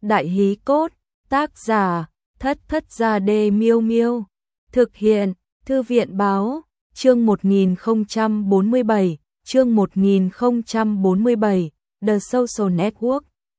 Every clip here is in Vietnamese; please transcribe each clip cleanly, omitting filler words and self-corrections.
Đại hí cốt, tác giả, Thất Thất Gia Đê Miêu Miêu. Thực hiện, Thư viện báo, chương 1047, chương 1047, The Social Network.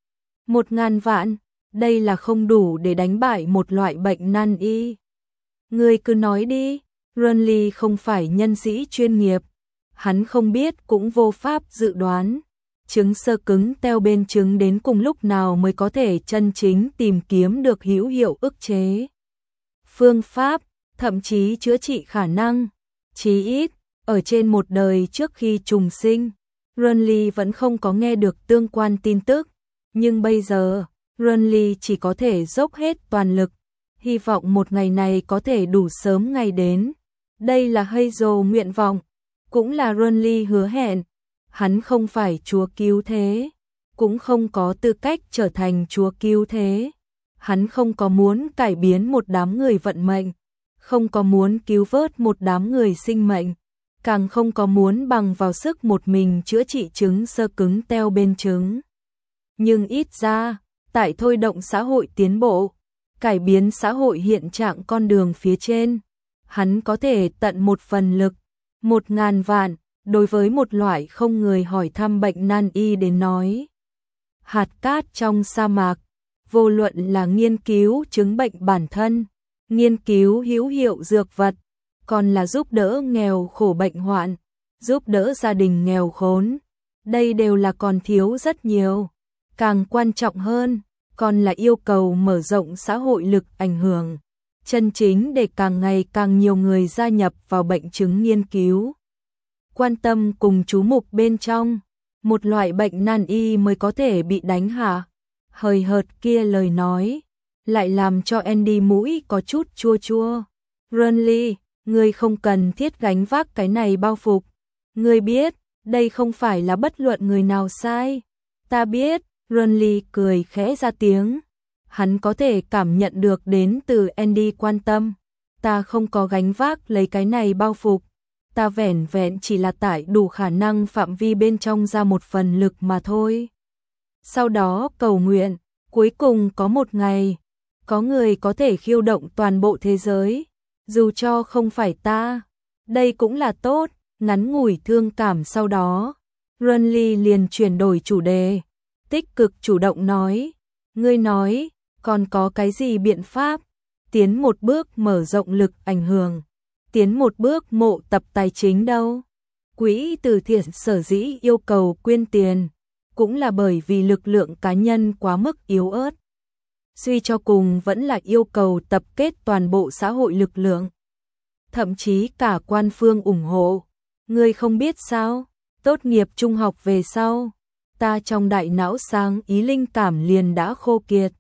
1000 vạn, đây là không đủ để đánh bại một loại bệnh nan y. Ngươi cứ nói đi, Runly không phải nhân sĩ chuyên nghiệp, hắn không biết cũng vô pháp dự đoán. Trứng sơ cứng teo bên trứng đến cùng lúc nào mới có thể chân chính tìm kiếm được hữu hiệu ức chế phương pháp, thậm chí chữa trị khả năng. Chí ít, ở trên một đời trước khi trùng sinh, Runly vẫn không có nghe được tương quan tin tức. Nhưng bây giờ, Runly chỉ có thể dốc hết toàn lực, hy vọng một ngày này có thể đủ sớm ngày đến. Đây là Hazel nguyện vọng, cũng là Runly hứa hẹn. Hắn không phải chúa cứu thế, cũng không có tư cách trở thành chúa cứu thế. Hắn không có muốn cải biến một đám người vận mệnh, không có muốn cứu vớt một đám người sinh mệnh, càng không có muốn bằng vào sức một mình chữa trị trứng sơ cứng teo bên trứng. Nhưng ít ra, tại thôi động xã hội tiến bộ, cải biến xã hội hiện trạng con đường phía trên, hắn có thể tận một phần lực. 1000 vạn, đối với một loại không người hỏi thăm bệnh nan y đến nói. Hạt cát trong sa mạc, vô luận là nghiên cứu chứng bệnh bản thân, nghiên cứu hữu hiệu dược vật, còn là giúp đỡ nghèo khổ bệnh hoạn, giúp đỡ gia đình nghèo khốn. Đây đều là còn thiếu rất nhiều. Càng quan trọng hơn, còn là yêu cầu mở rộng xã hội lực ảnh hưởng, chân chính để càng ngày càng nhiều người gia nhập vào bệnh chứng nghiên cứu. Quan tâm cùng chú mục bên trong, một loại bệnh nan y mới có thể bị đánh hạ. Hời hợt kia lời nói, lại làm cho Andy mũi có chút chua chua. Runly, ngươi không cần thiết gánh vác cái này bao phục. Ngươi biết, đây không phải là bất luận người nào sai. Ta biết, Runly cười khẽ ra tiếng. Hắn có thể cảm nhận được đến từ Andy quan tâm. Ta không có gánh vác lấy cái này bao phục. Ta vẻn vẹn chỉ là tải đủ khả năng phạm vi bên trong ra một phần lực mà thôi. Sau đó cầu nguyện, cuối cùng có một ngày, có người có thể khiêu động toàn bộ thế giới, dù cho không phải ta. Đây cũng là tốt. Ngắn ngủi thương cảm sau đó, Runly liền chuyển đổi chủ đề, tích cực chủ động nói, ngươi nói, còn có cái gì biện pháp, tiến một bước mở rộng lực ảnh hưởng, tiến một bước mộ tập tài chính đâu. Quỹ từ thiện sở dĩ yêu cầu quyên tiền, cũng là bởi vì lực lượng cá nhân quá mức yếu ớt. Suy cho cùng vẫn là yêu cầu tập kết toàn bộ xã hội lực lượng, thậm chí cả quan phương ủng hộ. Ngươi không biết sao, tốt nghiệp trung học về sau, ta trong đại não sáng ý linh cảm liền đã khô kiệt.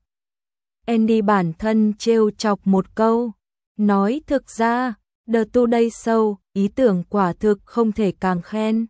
Andy bản thân trêu chọc một câu, nói thực ra, The Today Show, ý tưởng quả thực không thể càng khen.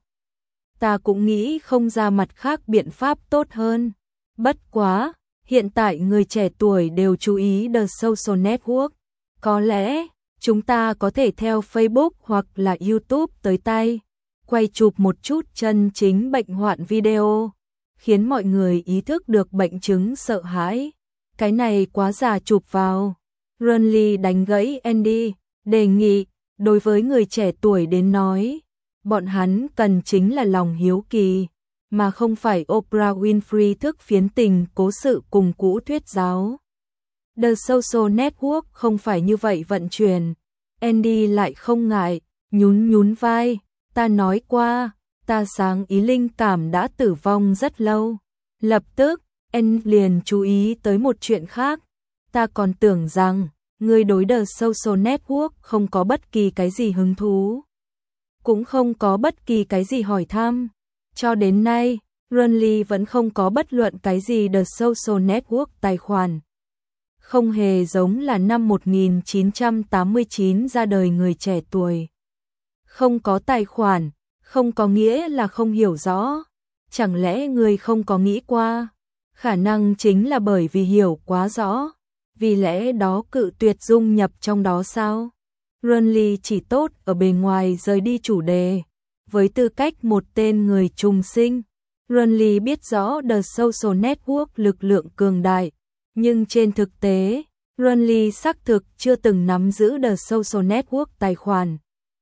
Ta cũng nghĩ không ra mặt khác biện pháp tốt hơn. Bất quá, hiện tại người trẻ tuổi đều chú ý The Social Network. Có lẽ, chúng ta có thể theo Facebook hoặc là YouTube tới tay, quay chụp một chút chân chính bệnh hoạn video, khiến mọi người ý thức được bệnh chứng sợ hãi. Cái này quá già chụp vào. Runly đánh gãy Andy, đề nghị, đối với người trẻ tuổi đến nói, bọn hắn cần chính là lòng hiếu kỳ, mà không phải Oprah Winfrey thức phiến tình cố sự cùng cũ thuyết giáo. The Social Network không phải như vậy vận chuyển. Andy lại không ngại, nhún vai, ta nói qua, ta sáng ý linh cảm đã tử vong rất lâu. Lập tức, Andy liền chú ý tới một chuyện khác. Ta còn tưởng rằng, ngươi đối The Social Network không có bất kỳ cái gì hứng thú, cũng không có bất kỳ cái gì hỏi thăm. Cho đến nay, Runly vẫn không có bất luận cái gì The Social Network tài khoản. Không hề giống là năm 1989 ra đời người trẻ tuổi. Không có tài khoản, không có nghĩa là không hiểu rõ. Chẳng lẽ người không có nghĩ qua? Khả năng chính là bởi vì hiểu quá rõ. Vì lẽ đó cự tuyệt dung nhập trong đó sao? Runly chỉ tốt ở bề ngoài rời đi chủ đề. Với tư cách một tên người trùng sinh, Runly biết rõ The Social Network lực lượng cường đại, Nhưng trên thực tế, Runly xác thực chưa từng nắm giữ The Social Network tài khoản.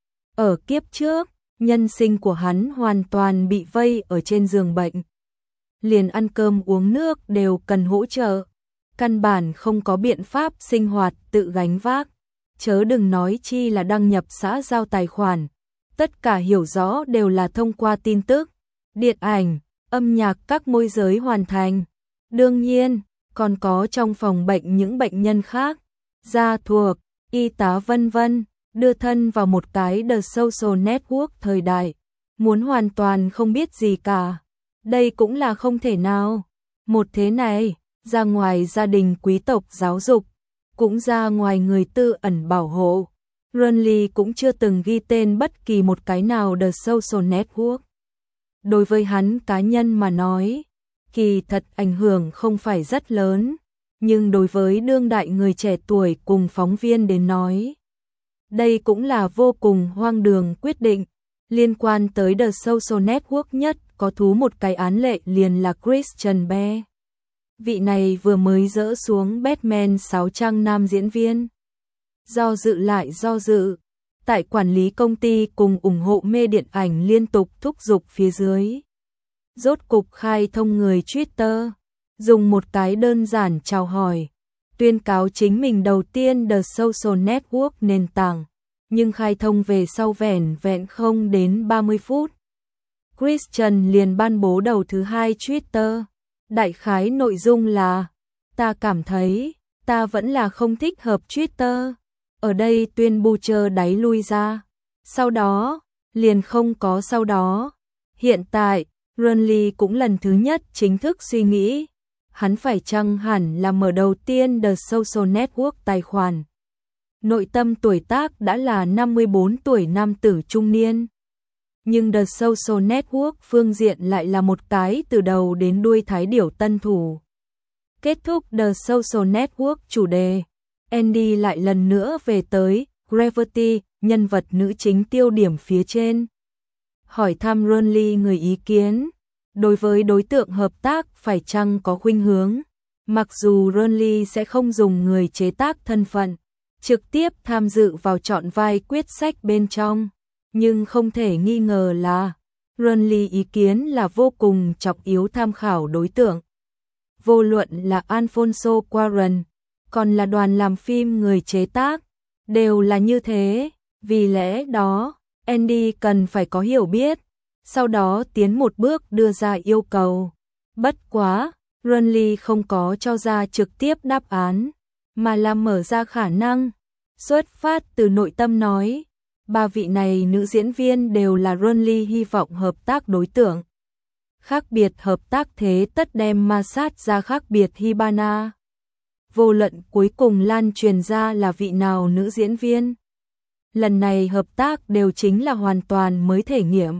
Ở kiếp trước, nhân sinh của hắn hoàn toàn bị vây ở trên giường bệnh. Liền ăn cơm uống nước đều cần hỗ trợ. Căn bản không có biện pháp sinh hoạt tự gánh vác. Chớ đừng nói chi là đăng nhập xã giao tài khoản. Tất cả hiểu rõ đều là thông qua tin tức, điện ảnh, âm nhạc các môi giới hoàn thành. Đương nhiên, còn có trong phòng bệnh những bệnh nhân khác, gia thuộc, y tá vân vân, đưa thân vào một cái The Social Network thời đại, muốn hoàn toàn không biết gì cả. Đây cũng là không thể nào. Một thế này, ra ngoài gia đình quý tộc giáo dục, cũng ra ngoài người tư ẩn bảo hộ. Runly cũng chưa từng ghi tên bất kỳ một cái nào The Social Network. Đối với hắn cá nhân mà nói, kỳ thật ảnh hưởng không phải rất lớn, nhưng đối với đương đại người trẻ tuổi cùng phóng viên đến nói, đây cũng là vô cùng hoang đường quyết định. Liên quan tới The Social Network nhất có thú một cái án lệ liền là Christian Bale. Vị này vừa mới dỡ xuống Batman 6 trang nam diễn viên. Do dự lại do dự, tại quản lý công ty cùng ủng hộ mê điện ảnh liên tục thúc giục phía dưới. Rốt cục khai thông người Twitter, dùng một cái đơn giản chào hỏi, tuyên cáo chính mình đầu tiên The Social Network nền tảng, nhưng khai thông về sau vẻn vẹn không đến 30 phút. Christian liền ban bố đầu thứ hai Twitter, đại khái nội dung là: ta cảm thấy, ta vẫn là không thích hợp Twitter. Ở đây tuyên bố chờ đáy lui ra. Sau đó, liền không có sau đó. Hiện tại, Runly cũng lần thứ nhất chính thức suy nghĩ, hắn phải chăng hẳn là mở đầu tiên The Social Network tài khoản. Nội tâm tuổi tác đã là 54 tuổi nam tử trung niên. Nhưng The Social Network phương diện lại là một cái từ đầu đến đuôi thái điểu tân thủ. Kết thúc The Social Network chủ đề, Andy lại lần nữa về tới Gravity, nhân vật nữ chính tiêu điểm phía trên. Hỏi thăm Runly người ý kiến, đối với đối tượng hợp tác phải chăng có khuynh hướng. Mặc dù Runly sẽ không dùng người chế tác thân phận, trực tiếp tham dự vào chọn vai quyết sách bên trong, nhưng không thể nghi ngờ là Runly ý kiến là vô cùng trọng yếu tham khảo đối tượng. Vô luận là Alfonso Cuarón, còn là đoàn làm phim người chế tác, đều là như thế. Vì lẽ đó, Andy cần phải có hiểu biết, sau đó tiến một bước đưa ra yêu cầu. Bất quá, Runly không có cho ra trực tiếp đáp án, mà là mở ra khả năng. Xuất phát từ nội tâm nói, ba vị này nữ diễn viên đều là Runly hy vọng hợp tác đối tượng. Khác biệt hợp tác thế tất đem ma sát ra khác biệt Hibana. Vô luận cuối cùng lan truyền ra là vị nào nữ diễn viên. Lần này hợp tác đều chính là hoàn toàn mới thể nghiệm.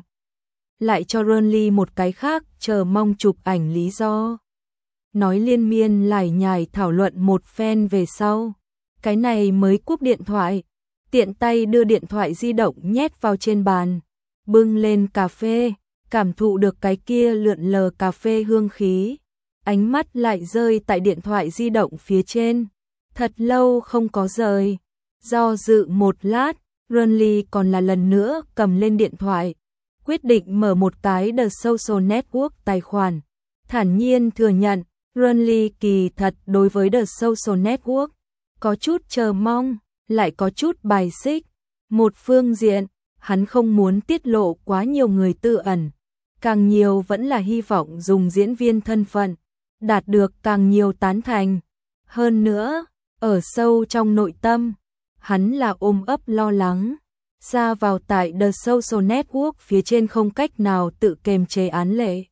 Lại cho Runly một cái khác chờ mong chụp ảnh lý do. Nói liên miên lải nhải thảo luận một phen về sau. Cái này mới cúp điện thoại. Tiện tay đưa điện thoại di động nhét vào trên bàn. Bưng lên cà phê. Cảm thụ được cái kia lượn lờ cà phê hương khí. Ánh mắt lại rơi tại điện thoại di động phía trên. Thật lâu không có rời. Do dự một lát, Runly còn là lần nữa cầm lên điện thoại. Quyết định mở một cái The Social Network tài khoản. Thản nhiên thừa nhận, Runly kỳ thật đối với The Social Network có chút chờ mong, lại có chút bài xích. Một phương diện, hắn không muốn tiết lộ quá nhiều người tư ẩn. Càng nhiều vẫn là hy vọng dùng diễn viên thân phận, đạt được càng nhiều tán thành. Hơn nữa, ở sâu trong nội tâm, hắn là ôm ấp lo lắng. Ra vào tại The Social Network phía trên không cách nào tự kềm chế án lệ.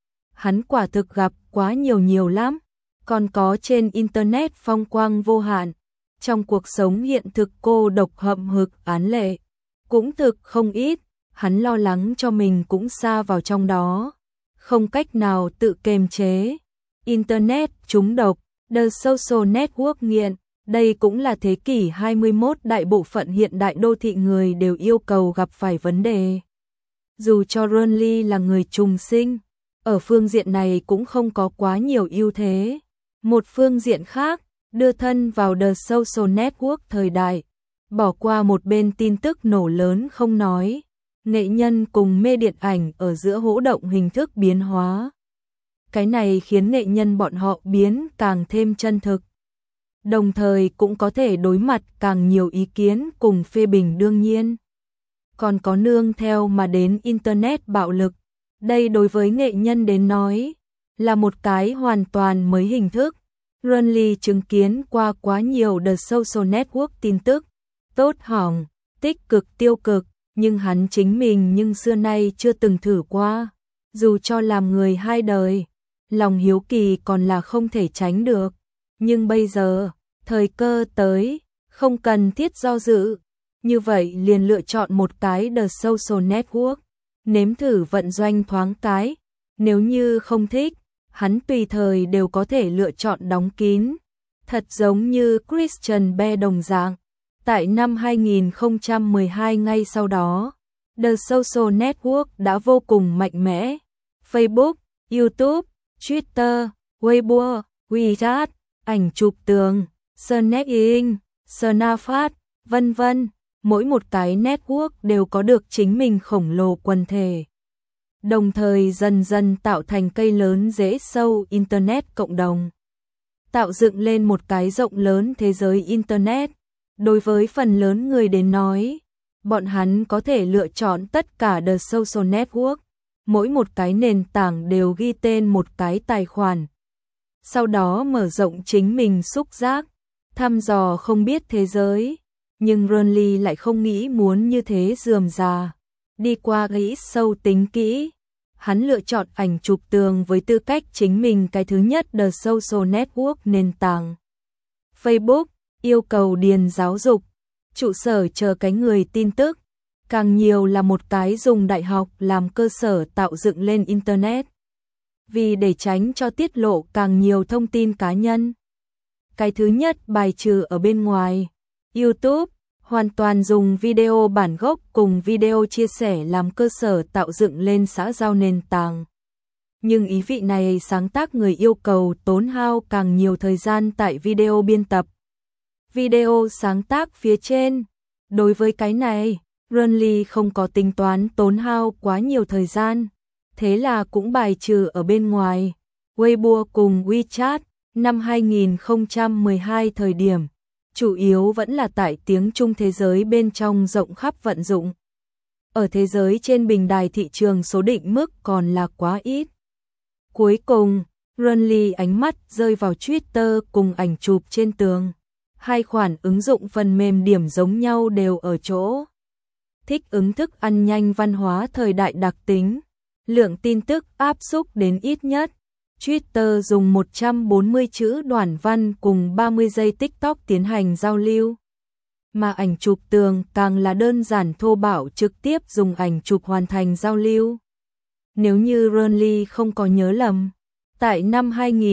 Hắn quả thực gặp quá nhiều lắm. Còn có trên Internet phong quang vô hạn. Trong cuộc sống hiện thực cô độc hậm hực án lệ. Cũng thực không ít. Hắn lo lắng cho mình cũng sa vào trong đó. Không cách nào tự kềm chế. Internet trúng độc, The Social Network nghiện. Đây cũng là thế kỷ 21 đại bộ phận hiện đại đô thị người đều yêu cầu gặp phải vấn đề. Dù cho Runly là người trùng sinh, ở phương diện này cũng không có quá nhiều ưu thế. Một phương diện khác, đưa thân vào The Social Network thời đại, bỏ qua một bên tin tức nổ lớn không nói, nghệ nhân cùng mê điện ảnh ở giữa hỗ động hình thức biến hóa. Cái này khiến nghệ nhân bọn họ biến càng thêm chân thực. Đồng thời cũng có thể đối mặt càng nhiều ý kiến cùng phê bình đương nhiên. Còn có nương theo mà đến Internet bạo lực. Đây đối với nghệ nhân đến nói, là một cái hoàn toàn mới hình thức. Runly chứng kiến qua quá nhiều The Social Network tin tức, tốt hỏng, tích cực tiêu cực, nhưng hắn chính mình nhưng xưa nay chưa từng thử qua. Dù cho làm người hai đời, lòng hiếu kỳ còn là không thể tránh được. Nhưng bây giờ, thời cơ tới, không cần thiết do dự. Như vậy liền lựa chọn một cái The Social Network, nếm thử vận doanh thoáng cái. Nếu như không thích, hắn tùy thời đều có thể lựa chọn đóng kín. Thật giống như Christian Bale đồng dạng. Tại năm 2012 ngay sau đó, The Social Network đã vô cùng mạnh mẽ. Facebook, YouTube, Twitter, Weibo, WeChat, ảnh chụp tường, Snapchat, Snapchat, vân vân, mỗi một cái network đều có được chính mình khổng lồ quần thể. Đồng thời dần dần tạo thành cây lớn rễ sâu Internet cộng đồng. Tạo dựng lên một cái rộng lớn thế giới Internet. Đối với phần lớn người đến nói, bọn hắn có thể lựa chọn tất cả The Social Network. Mỗi một cái nền tảng đều ghi tên một cái tài khoản. Sau đó mở rộng chính mình xúc giác, thăm dò không biết thế giới. Nhưng Runly lại không nghĩ muốn như thế rườm rà. Đi qua nghĩ sâu tính kỹ. Hắn lựa chọn ảnh chụp tường với tư cách chính mình cái thứ nhất The Social Network nền tảng. Facebook yêu cầu điền giáo dục, trụ sở chờ cái người tin tức. Càng nhiều là một cái dùng đại học làm cơ sở tạo dựng lên Internet. Vì để tránh cho tiết lộ càng nhiều thông tin cá nhân. Cái thứ nhất bài trừ ở bên ngoài. YouTube hoàn toàn dùng video bản gốc cùng video chia sẻ làm cơ sở tạo dựng lên xã giao nền tảng. Nhưng ý vị này sáng tác người yêu cầu tốn hao càng nhiều thời gian tại video biên tập. Video sáng tác phía trên. Đối với cái này, Runly không có tính toán tốn hao quá nhiều thời gian. Thế là cũng bài trừ ở bên ngoài. Weibo cùng WeChat năm 2012 thời điểm. Chủ yếu vẫn là tại tiếng Trung thế giới bên trong rộng khắp vận dụng. Ở thế giới trên bình đài thị trường số định mức còn là quá ít. Cuối cùng, Runly ánh mắt rơi vào Twitter cùng ảnh chụp trên tường. Hai khoản ứng dụng phần mềm điểm giống nhau đều ở chỗ. Thích ứng thức ăn nhanh văn hóa thời đại đặc tính. Lượng tin tức áp xúc đến ít nhất. Twitter dùng 140 chữ đoạn văn cùng 30 giây TikTok tiến hành giao lưu. Mà ảnh chụp tường càng là đơn giản thô bạo trực tiếp dùng ảnh chụp hoàn thành giao lưu. Nếu như Runly không có nhớ lầm, tại năm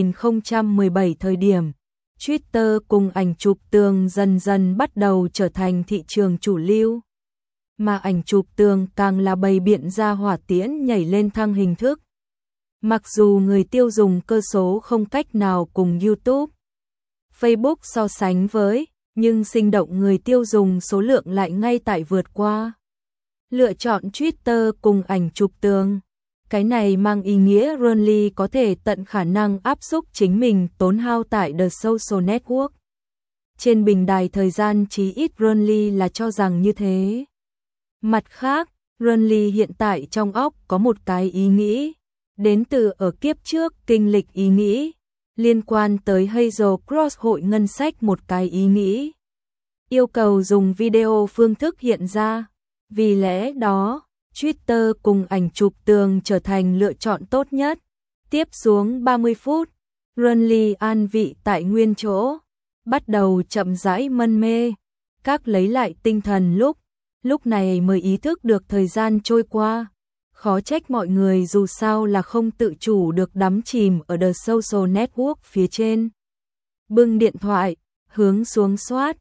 2017 thời điểm, Twitter cùng ảnh chụp tường dần dần bắt đầu trở thành thị trường chủ lưu. Mà ảnh chụp tường càng là bày biện ra hỏa tiễn nhảy lên thăng hình thức. Mặc dù người tiêu dùng cơ số không cách nào cùng YouTube, Facebook so sánh với, nhưng sinh động người tiêu dùng số lượng lại ngay tại vượt qua. Lựa chọn Twitter cùng ảnh chụp tường. Cái này mang ý nghĩa Runly có thể tận khả năng áp xúc chính mình tốn hao tại The Social Network. Trên bình đài thời gian chí ít Runly là cho rằng như thế. Mặt khác, Runly hiện tại trong óc có một cái ý nghĩ, đến từ ở kiếp trước kinh lịch ý nghĩ, liên quan tới Hazel Cross hội ngân sách một cái ý nghĩ. Yêu cầu dùng video phương thức hiện ra, vì lẽ đó, Twitter cùng ảnh chụp tường trở thành lựa chọn tốt nhất. Tiếp xuống 30 phút, Runly an vị tại nguyên chỗ, bắt đầu chậm rãi mân mê, các lấy lại tinh thần lúc này mới ý thức được thời gian trôi qua. Khó trách mọi người dù sao là không tự chủ được đắm chìm ở The Social Network phía trên. Bưng điện thoại, hướng xuống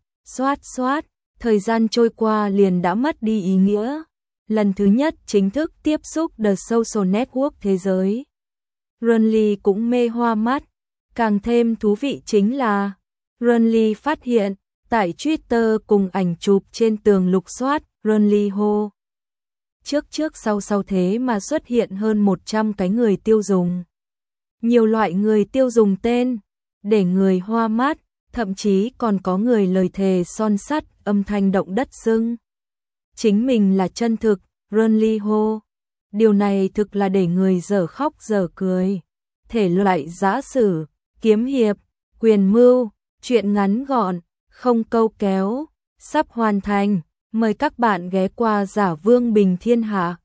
soát, thời gian trôi qua liền đã mất đi ý nghĩa. Lần thứ nhất chính thức tiếp xúc The Social Network thế giới. Runly cũng mê hoa mắt, Càng thêm thú vị chính là Renly phát hiện, tại Twitter cùng ảnh chụp trên tường lục soát, Renly hô. Trước sau thế mà xuất hiện hơn 100 cái người tiêu dùng. Nhiều loại người tiêu dùng tên, để người hoa mắt, thậm chí còn có người lời thề son sắt, âm thanh động đất sưng. Chính mình là chân thực, Renly hô. Điều này thực là để người dở khóc dở cười. Thể loại giã sử, kiếm hiệp, quyền mưu, truyện ngắn gọn, không câu kéo, sắp hoàn thành. Mời các bạn ghé qua Giả Vương Bình Thiên Hạ.